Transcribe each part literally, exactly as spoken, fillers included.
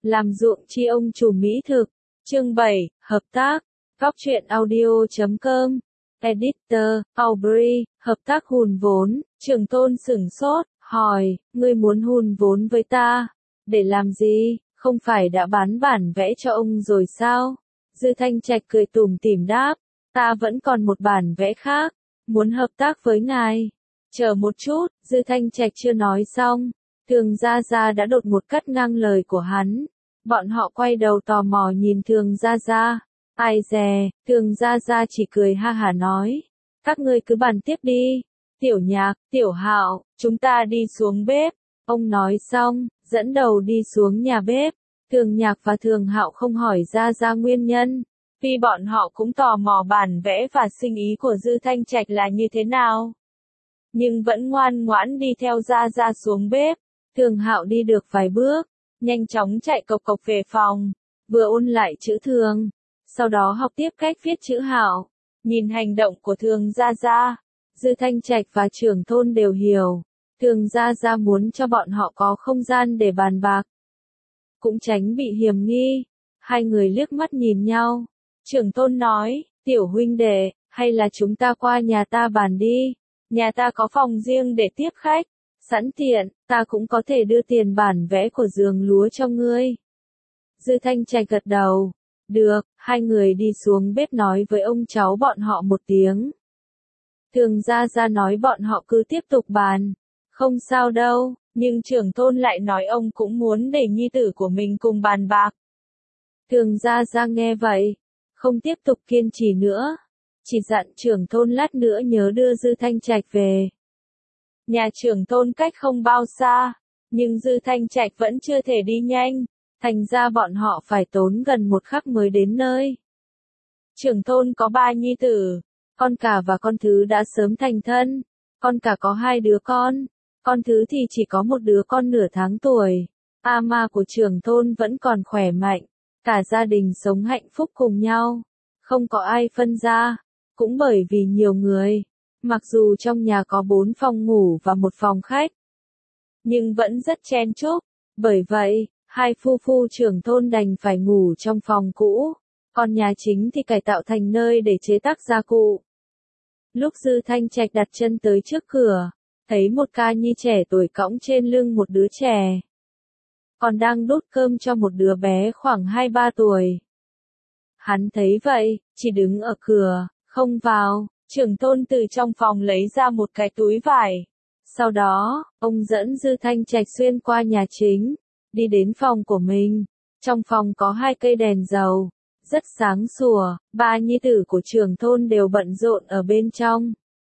làm ruộng chi ông chủ mỹ thực. Chương bảy, hợp tác. Góc truyện audio chấm com. Editor, Aubrey, hợp tác hùn vốn. Trường Tôn sửng sốt, hỏi, ngươi muốn hùn vốn với ta? Để làm gì? Không phải đã bán bản vẽ cho ông rồi sao? Dư Thanh Trạch cười tủm tỉm đáp, ta vẫn còn một bản vẽ khác, muốn hợp tác với ngài. Chờ một chút, Dư Thanh Trạch chưa nói xong, Thường Gia Gia đã đột ngột cắt ngang lời của hắn. Bọn họ quay đầu tò mò nhìn Thường Gia Gia. Ai dè, Thường Gia Gia chỉ cười ha hả nói, các ngươi cứ bàn tiếp đi. Tiểu Nhạc, Tiểu Hạo, chúng ta đi xuống bếp. Ông nói xong, dẫn đầu đi xuống nhà bếp. Thường Nhạc và Thường Hạo không hỏi Gia Gia nguyên nhân, vì bọn họ cũng tò mò bản vẽ và sinh ý của Dư Thanh Trạch là như thế nào. Nhưng vẫn ngoan ngoãn đi theo Gia Gia xuống bếp. Thường Hạo đi được vài bước, nhanh chóng chạy cộc cộc về phòng, vừa ôn lại chữ Thường, sau đó học tiếp cách viết chữ Hạo. Nhìn hành động của Thường Gia Gia, Dư Thanh Trạch và Trưởng Thôn đều hiểu, Thường Gia Gia muốn cho bọn họ có không gian để bàn bạc, cũng tránh bị hiềm nghi. Hai người liếc mắt nhìn nhau. Trưởng Thôn nói, tiểu huynh đệ, hay là chúng ta qua nhà ta bàn đi, nhà ta có phòng riêng để tiếp khách, sẵn tiện, ta cũng có thể đưa tiền bản vẽ của giường lúa cho ngươi. Dư Thanh Trạch gật đầu, được, hai người đi xuống bếp nói với ông cháu bọn họ một tiếng. Thường Gia Gia nói bọn họ cứ tiếp tục bàn, không sao đâu, nhưng Trưởng Thôn lại nói ông cũng muốn để nhi tử của mình cùng bàn bạc. Thường Gia Gia nghe vậy, không tiếp tục kiên trì nữa, chỉ dặn Trưởng Thôn lát nữa nhớ đưa Dư Thanh Trạch về. Nhà Trưởng Thôn cách không bao xa, nhưng Dư Thanh Trạch vẫn chưa thể đi nhanh, thành ra bọn họ phải tốn gần một khắc mới đến nơi. Trưởng Thôn có ba nhi tử, con cả và con thứ đã sớm thành thân, con cả có hai đứa con, con thứ thì chỉ có một đứa con nửa tháng tuổi. A ma của Trưởng Thôn vẫn còn khỏe mạnh, cả gia đình sống hạnh phúc cùng nhau, không có ai phân ra, cũng bởi vì nhiều người. Mặc dù trong nhà có bốn phòng ngủ và một phòng khách, nhưng vẫn rất chen chúc. Bởi vậy, hai phu phu Trưởng Thôn đành phải ngủ trong phòng cũ, còn nhà chính thì cải tạo thành nơi để chế tác gia cụ. Lúc Dư Thanh Trạch đặt chân tới trước cửa, thấy một ca nhi trẻ tuổi cõng trên lưng một đứa trẻ, còn đang đút cơm cho một đứa bé khoảng hai ba tuổi. Hắn thấy vậy, chỉ đứng ở cửa, không vào. Trưởng Thôn từ trong phòng lấy ra một cái túi vải. Sau đó, ông dẫn Dư Thanh Trạch xuyên qua nhà chính, đi đến phòng của mình. Trong phòng có hai cây đèn dầu, rất sáng sủa, ba nhi tử của Trưởng Thôn đều bận rộn ở bên trong.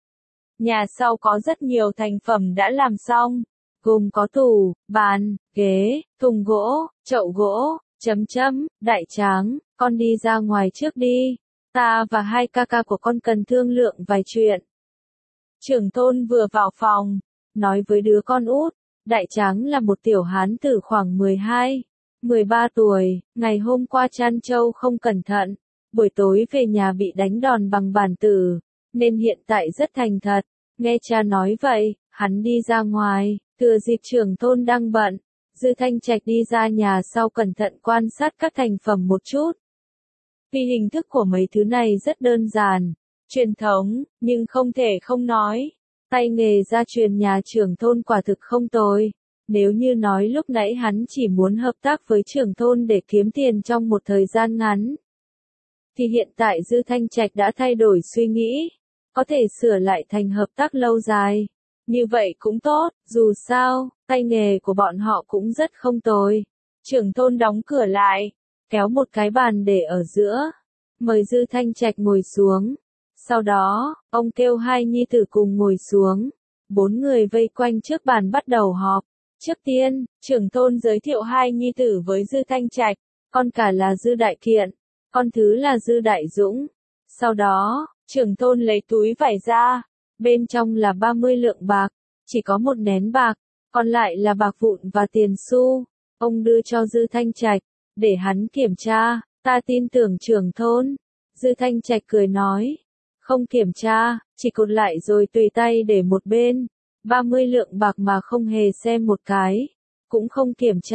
Nhà sau có rất nhiều thành phẩm đã làm xong, gồm có tủ, bàn, ghế, thùng gỗ, chậu gỗ, chấm chấm, đại tráng, con đi ra ngoài trước đi. Ta và hai ca ca của con cần thương lượng vài chuyện. Trưởng Thôn vừa vào phòng, nói với đứa con út, đại tráng là một tiểu hán tử khoảng mười hai, mười ba tuổi, ngày hôm qua chăn trâu không cẩn thận, buổi tối về nhà bị đánh đòn bằng bản tử, nên hiện tại rất thành thật. Nghe cha nói vậy, hắn đi ra ngoài, thừa dịp Trưởng Thôn đang bận, Dư Thanh Trạch đi ra nhà sau cẩn thận quan sát các thành phẩm một chút. Vì hình thức của mấy thứ này rất đơn giản, truyền thống, nhưng không thể không nói, tay nghề gia truyền nhà Trưởng Thôn quả thực không tồi. Nếu như nói lúc nãy hắn chỉ muốn hợp tác với Trưởng Thôn để kiếm tiền trong một thời gian ngắn, thì hiện tại Dư Thanh Trạch đã thay đổi suy nghĩ, có thể sửa lại thành hợp tác lâu dài. Như vậy cũng tốt, dù sao, tay nghề của bọn họ cũng rất không tồi. Trưởng Thôn đóng cửa lại, kéo một cái bàn để ở giữa, mời Dư Thanh Trạch ngồi xuống. Sau đó, ông kêu hai nhi tử cùng ngồi xuống. Bốn người vây quanh trước bàn bắt đầu họp. Trước tiên, Trưởng Thôn giới thiệu hai nhi tử với Dư Thanh Trạch, con cả là Dư Đại Kiện, con thứ là Dư Đại Dũng. Sau đó, Trưởng Thôn lấy túi vải ra, bên trong là ba mươi lượng bạc, chỉ có một nén bạc, còn lại là bạc vụn và tiền xu. Ông đưa cho Dư Thanh Trạch, để hắn kiểm tra, ta tin tưởng Trưởng Thôn. Dư Thanh Trạch cười nói, không kiểm tra, chỉ cột lại rồi tùy tay để một bên. ba mươi lượng bạc mà không hề xem một cái, cũng không kiểm tra,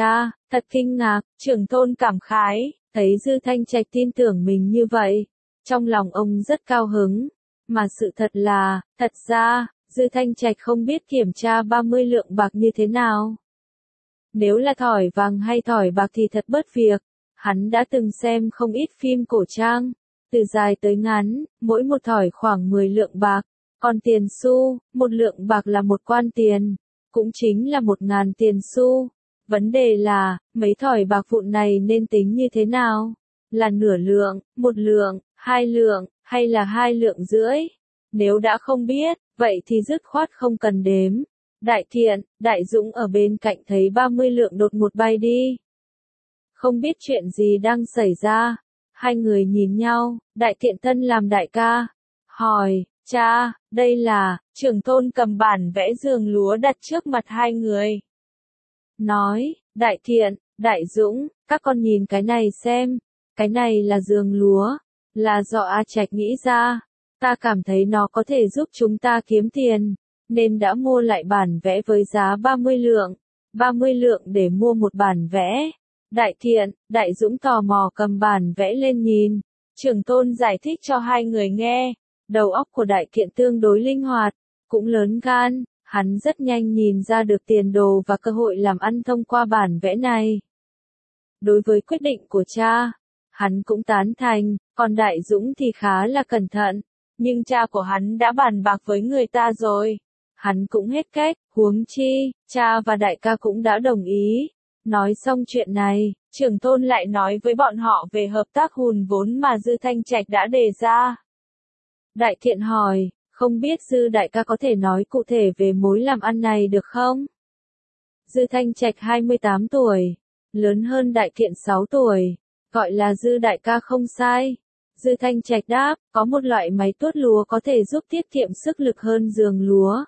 Thật kinh ngạc, trưởng thôn cảm khái, thấy Dư Thanh Trạch tin tưởng mình như vậy. Trong lòng ông rất cao hứng. Mà sự thật là, thật ra, Dư Thanh Trạch không biết kiểm tra ba mươi lượng bạc như thế nào. Nếu là thỏi vàng hay thỏi bạc thì thật bớt việc. Hắn đã từng xem không ít phim cổ trang. Từ dài tới ngắn, mỗi một thỏi khoảng mười lượng bạc. Còn tiền xu, một lượng bạc là một quan tiền. Cũng chính là một ngàn tiền xu. Vấn đề là, mấy thỏi bạc vụn này nên tính như thế nào? Là nửa lượng, một lượng, hai lượng, hay là hai lượng rưỡi? Nếu đã không biết, vậy thì dứt khoát không cần đếm. Đại Thiện, Đại Dũng ở bên cạnh thấy ba mươi lượng đột ngột bay đi. Không biết chuyện gì đang xảy ra. Hai người nhìn nhau, Đại Thiện thân làm đại ca. Hỏi, cha, đây là, trưởng thôn cầm bản vẽ giường lúa đặt trước mặt hai người. Nói, Đại Thiện, Đại Dũng, các con nhìn cái này xem. Cái này là giường lúa. Là do A Trạch nghĩ ra. Ta cảm thấy nó có thể giúp chúng ta kiếm tiền. Nên đã mua lại bản vẽ với giá ba mươi lượng. ba mươi lượng để mua một bản vẽ. Đại Thiện, Đại Dũng tò mò cầm bản vẽ lên nhìn. Trưởng thôn giải thích cho hai người nghe. Đầu óc của Đại Thiện tương đối linh hoạt, cũng lớn gan. Hắn rất nhanh nhìn ra được tiền đồ và cơ hội làm ăn thông qua bản vẽ này. Đối với quyết định của cha, hắn cũng tán thành, còn Đại Dũng thì khá là cẩn thận. Nhưng cha của hắn đã bàn bạc với người ta rồi. Hắn cũng hết cách, huống chi, cha và đại ca cũng đã đồng ý. Nói xong chuyện này, trưởng thôn lại nói với bọn họ về hợp tác hùn vốn mà Dư Thanh Trạch đã đề ra. Đại Thiện hỏi, không biết Dư đại ca có thể nói cụ thể về mối làm ăn này được không? Dư Thanh Trạch hai mươi tám tuổi, lớn hơn Đại Thiện sáu tuổi, gọi là Dư đại ca không sai. Dư Thanh Trạch đáp, có một loại máy tuốt lúa có thể giúp tiết kiệm sức lực hơn giường lúa.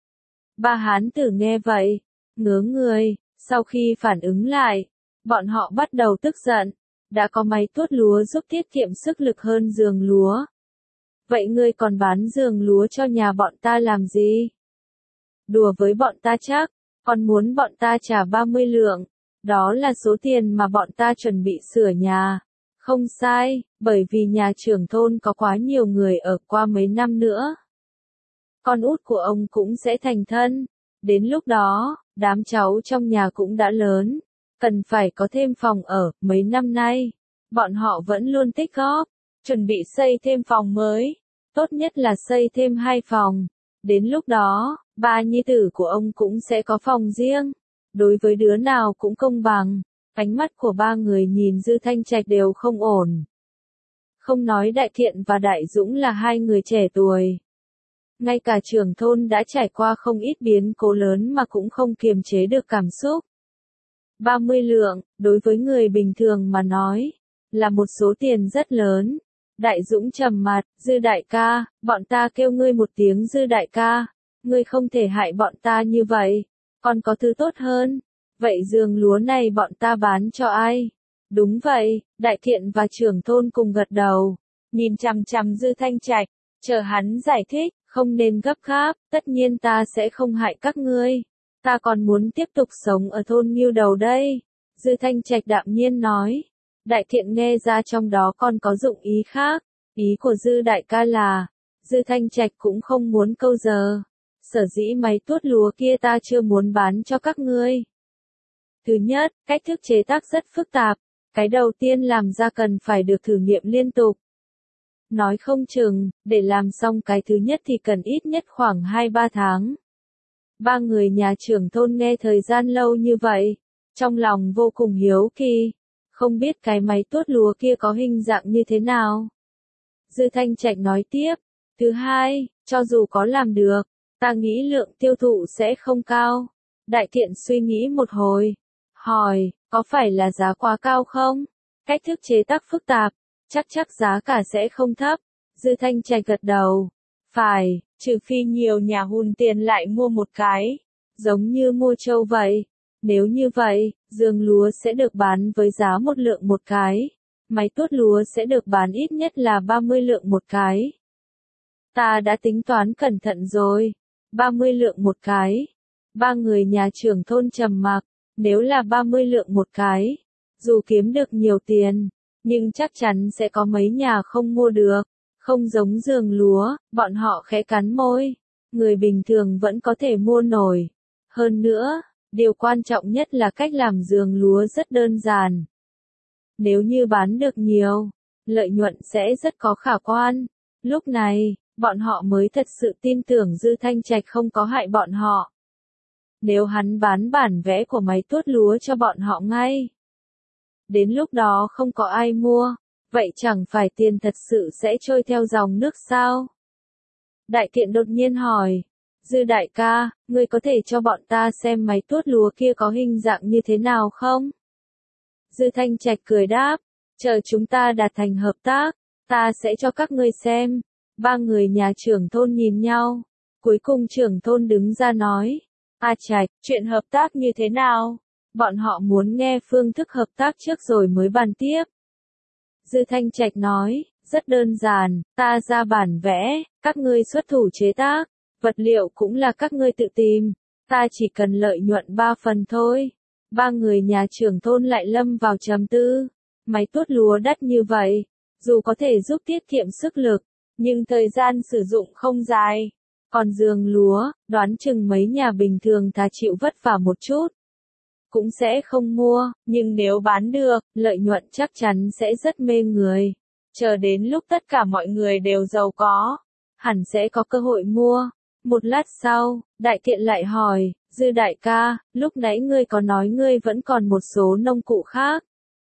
Ba hán tử nghe vậy, ngớ người, sau khi phản ứng lại, bọn họ bắt đầu tức giận, đã có máy tuốt lúa giúp tiết kiệm sức lực hơn giường lúa. Vậy ngươi còn bán giường lúa cho nhà bọn ta làm gì? Đùa với bọn ta chắc, còn muốn bọn ta trả ba mươi lượng, đó là số tiền mà bọn ta chuẩn bị sửa nhà. Không sai, bởi vì nhà trưởng thôn có quá nhiều người ở qua mấy năm nữa. Con út của ông cũng sẽ thành thân. Đến lúc đó, đám cháu trong nhà cũng đã lớn. Cần phải có thêm phòng ở. Mấy năm nay, bọn họ vẫn luôn tích góp, chuẩn bị xây thêm phòng mới. Tốt nhất là xây thêm hai phòng. Đến lúc đó, ba nhi tử của ông cũng sẽ có phòng riêng. Đối với đứa nào cũng công bằng. Ánh mắt của ba người nhìn Dư Thanh Trạch đều không ổn. Không nói Đại Thiện và Đại Dũng là hai người trẻ tuổi. Ngay cả trưởng thôn đã trải qua không ít biến cố lớn mà cũng không kiềm chế được cảm xúc. ba mươi lượng, đối với người bình thường mà nói, là một số tiền rất lớn. Đại Dũng trầm mặt, Dư đại ca, bọn ta kêu ngươi một tiếng Dư đại ca, ngươi không thể hại bọn ta như vậy, còn có thứ tốt hơn. Vậy giường lúa này bọn ta bán cho ai? Đúng vậy, Đại Thiện và trưởng thôn cùng gật đầu, nhìn chằm chằm Dư Thanh Trạch, chờ hắn giải thích, không nên gấp gáp, tất nhiên ta sẽ không hại các ngươi. Ta còn muốn tiếp tục sống ở thôn Ngưu Đầu đây. Dư Thanh Trạch đạm nhiên nói. Đại Thiện nghe ra trong đó còn có dụng ý khác. Ý của Dư đại ca là, Dư Thanh Trạch cũng không muốn câu giờ. Sở dĩ máy tuốt lúa kia ta chưa muốn bán cho các ngươi. Thứ nhất, cách thức chế tác rất phức tạp. Cái đầu tiên làm ra cần phải được thử nghiệm liên tục. Nói không chừng, để làm xong cái thứ nhất thì cần ít nhất khoảng hai ba tháng. Ba người nhà trưởng thôn nghe thời gian lâu như vậy, trong lòng vô cùng hiếu kỳ, không biết cái máy tuốt lúa kia có hình dạng như thế nào. Dư Thanh Trạch nói tiếp, thứ hai, cho dù có làm được, ta nghĩ lượng tiêu thụ sẽ không cao. Đại Thiện suy nghĩ một hồi, hỏi, có phải là giá quá cao không? Cách thức chế tác phức tạp, chắc chắc giá cả sẽ không thấp. Dư Thanh Trạch gật đầu, phải, trừ phi nhiều nhà hùn tiền lại mua một cái, giống như mua trâu vậy. Nếu như vậy, giường lúa sẽ được bán với giá một lượng một cái, máy tuốt lúa sẽ được bán ít nhất là ba mươi lượng một cái. Ta đã tính toán cẩn thận rồi, ba mươi lượng một cái. Ba người nhà trưởng thôn trầm mặc, Nếu là ba mươi lượng một cái, dù kiếm được nhiều tiền, nhưng chắc chắn sẽ có mấy nhà không mua được. Không giống giường lúa, bọn họ khẽ cắn môi. Người bình thường vẫn có thể mua nổi. Hơn nữa, điều quan trọng nhất là cách làm giường lúa rất đơn giản. Nếu như bán được nhiều, lợi nhuận sẽ rất có khả quan. Lúc này, bọn họ mới thật sự tin tưởng Dư Thanh Trạch không có hại bọn họ. Nếu hắn bán bản vẽ của máy tuốt lúa cho bọn họ ngay, đến lúc đó không có ai mua, vậy chẳng phải tiền thật sự sẽ trôi theo dòng nước sao? Đại Thiện đột nhiên hỏi, Dư đại ca, ngươi có thể cho bọn ta xem máy tuốt lúa kia có hình dạng như thế nào không? Dư Thanh Trạch cười đáp, chờ chúng ta đạt thành hợp tác, ta sẽ cho các ngươi xem. Ba người nhà trưởng thôn nhìn nhau, cuối cùng trưởng thôn đứng ra nói, A Trạch, chuyện hợp tác như thế nào? Bọn họ muốn nghe phương thức hợp tác trước rồi mới bàn tiếp. Dư Thanh Trạch nói, rất đơn giản, ta ra bản vẽ, các ngươi xuất thủ chế tác, vật liệu cũng là các ngươi tự tìm, ta chỉ cần lợi nhuận ba phần thôi. Ba người nhà trưởng thôn lại lâm vào trầm tư, máy tuốt lúa đắt như vậy, dù có thể giúp tiết kiệm sức lực, nhưng thời gian sử dụng không dài. Còn giường lúa, đoán chừng mấy nhà bình thường thà chịu vất vả một chút, cũng sẽ không mua, nhưng nếu bán được, lợi nhuận chắc chắn sẽ rất mê người. Chờ đến lúc tất cả mọi người đều giàu có, hẳn sẽ có cơ hội mua. Một lát sau, Đại Thiện lại hỏi, Dư đại ca, lúc nãy ngươi có nói ngươi vẫn còn một số nông cụ khác.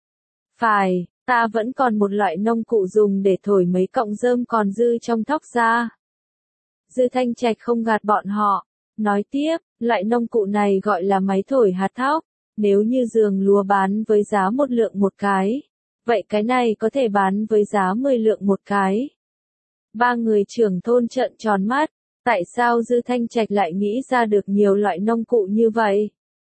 Phải, ta vẫn còn một loại nông cụ dùng để thổi mấy cọng rơm còn dư trong thóc ra. Dư Thanh Trạch không gạt bọn họ, nói tiếp, loại nông cụ này gọi là máy thổi hạt thóc. Nếu như giường lúa bán với giá một lượng một cái, vậy cái này có thể bán với giá mười lượng một cái. Ba người trưởng thôn trợn tròn mắt, tại sao Dư Thanh Trạch lại nghĩ ra được nhiều loại nông cụ như vậy?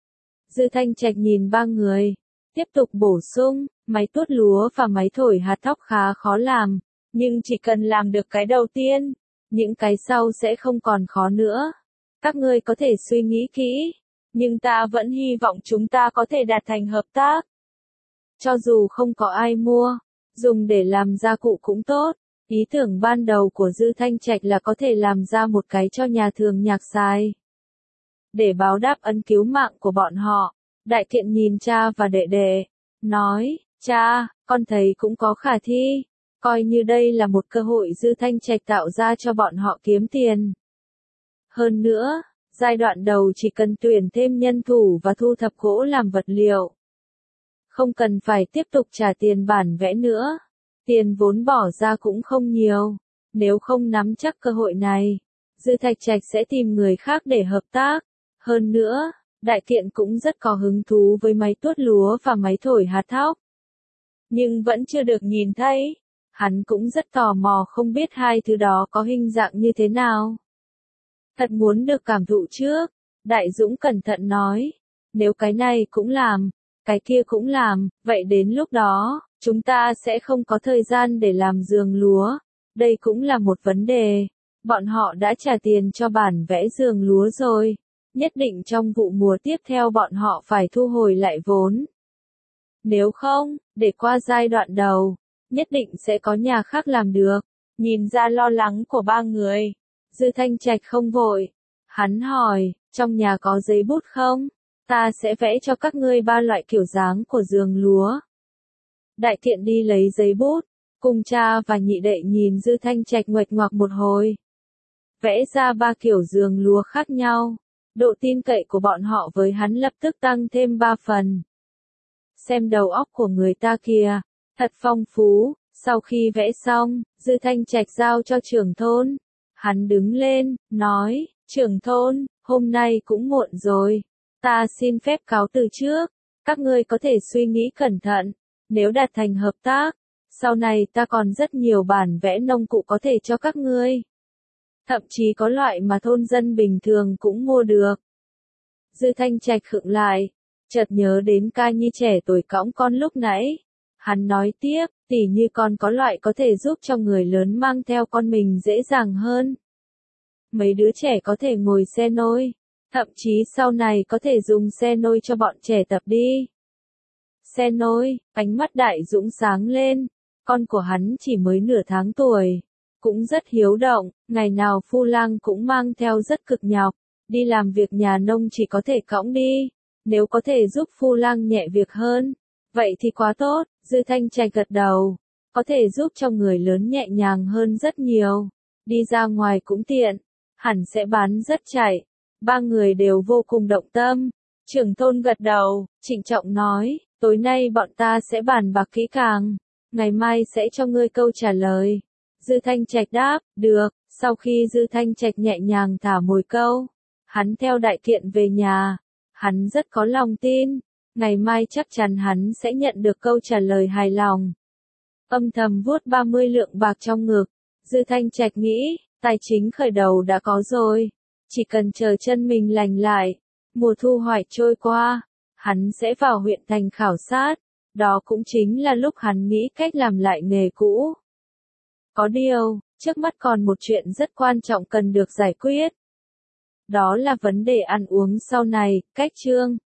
Dư Thanh Trạch nhìn ba người, tiếp tục bổ sung, máy tuốt lúa và máy thổi hạt thóc khá khó làm, nhưng chỉ cần làm được cái đầu tiên, những cái sau sẽ không còn khó nữa. Các ngươi có thể suy nghĩ kỹ. Nhưng ta vẫn hy vọng chúng ta có thể đạt thành hợp tác. Cho dù không có ai mua, dùng để làm gia cụ cũng tốt. Ý tưởng ban đầu của Dư Thanh Trạch là có thể làm ra một cái cho nhà thường nhạc xài. Để báo đáp ân cứu mạng của bọn họ, Đại Thiện nhìn cha và đệ đệ, nói, cha, con thấy cũng có khả thi. Coi như đây là một cơ hội Dư Thanh Trạch tạo ra cho bọn họ kiếm tiền. Hơn nữa, giai đoạn đầu chỉ cần tuyển thêm nhân thủ và thu thập gỗ làm vật liệu. Không cần phải tiếp tục trả tiền bản vẽ nữa. Tiền vốn bỏ ra cũng không nhiều. Nếu không nắm chắc cơ hội này, Dư Thạch Trạch sẽ tìm người khác để hợp tác. Hơn nữa, Đại Thiện cũng rất có hứng thú với máy tuốt lúa và máy thổi hạt thóc. Nhưng vẫn chưa được nhìn thấy. Hắn cũng rất tò mò không biết hai thứ đó có hình dạng như thế nào. Thật muốn được cảm thụ trước, Đại Dũng cẩn thận nói, nếu cái này cũng làm, cái kia cũng làm, vậy đến lúc đó, chúng ta sẽ không có thời gian để làm giường lúa. Đây cũng là một vấn đề. Bọn họ đã trả tiền cho bản vẽ giường lúa rồi. Nhất định trong vụ mùa tiếp theo bọn họ phải thu hồi lại vốn. Nếu không, để qua giai đoạn đầu, nhất định sẽ có nhà khác làm được. Nhìn ra lo lắng của ba người, Dư Thanh Trạch không vội. Hắn hỏi, trong nhà có giấy bút không? Ta sẽ vẽ cho các ngươi ba loại kiểu dáng của giường lúa. Đại Thiện đi lấy giấy bút, cùng cha và nhị đệ nhìn Dư Thanh Trạch nguệch ngoạc một hồi. Vẽ ra ba kiểu giường lúa khác nhau. Độ tin cậy của bọn họ với hắn lập tức tăng thêm ba phần. Xem đầu óc của người ta kìa, thật phong phú. Sau khi vẽ xong, Dư Thanh Trạch giao cho trưởng thôn. Hắn đứng lên, nói, trưởng thôn, hôm nay cũng muộn rồi. Ta xin phép cáo từ trước. Các ngươi có thể suy nghĩ cẩn thận. Nếu đạt thành hợp tác, sau này ta còn rất nhiều bản vẽ nông cụ có thể cho các ngươi. Thậm chí có loại mà thôn dân bình thường cũng mua được. Dư Thanh Trạch khựng lại, chợt nhớ đến ca nhi trẻ tuổi cõng con lúc nãy. Hắn nói tiếp, tỉ như con có loại có thể giúp cho người lớn mang theo con mình dễ dàng hơn. Mấy đứa trẻ có thể ngồi xe nôi, Thậm chí sau này có thể dùng xe nôi cho bọn trẻ tập đi. Xe nôi, ánh mắt Đại Dũng sáng lên, con của hắn chỉ mới nửa tháng tuổi, cũng rất hiếu động, ngày nào Phu Lang cũng mang theo rất cực nhọc, đi làm việc nhà nông chỉ có thể cõng đi, nếu có thể giúp Phu Lang nhẹ việc hơn, vậy thì quá tốt. Dư Thanh Trạch gật đầu, có thể giúp cho người lớn nhẹ nhàng hơn rất nhiều, đi ra ngoài cũng tiện, hẳn sẽ bán rất chạy. Ba người đều vô cùng động tâm. Trưởng thôn gật đầu, trịnh trọng nói, tối nay bọn ta sẽ bàn bạc kỹ càng, ngày mai sẽ cho ngươi câu trả lời. Dư Thanh Trạch đáp, được. Sau khi Dư Thanh Trạch nhẹ nhàng thả mồi câu, hắn theo đại kiện về nhà, hắn rất có lòng tin, ngày mai chắc chắn hắn sẽ nhận được câu trả lời hài lòng. Âm thầm vuốt ba mươi lượng bạc trong ngực, Dư Thanh Trạch nghĩ, tài chính khởi đầu đã có rồi, chỉ cần chờ chân mình lành lại, mùa thu hoạch trôi qua, hắn sẽ vào huyện thành khảo sát, đó cũng chính là lúc hắn nghĩ cách làm lại nghề cũ. Có điều, trước mắt còn một chuyện rất quan trọng cần được giải quyết. Đó là vấn đề ăn uống sau này, cách chương.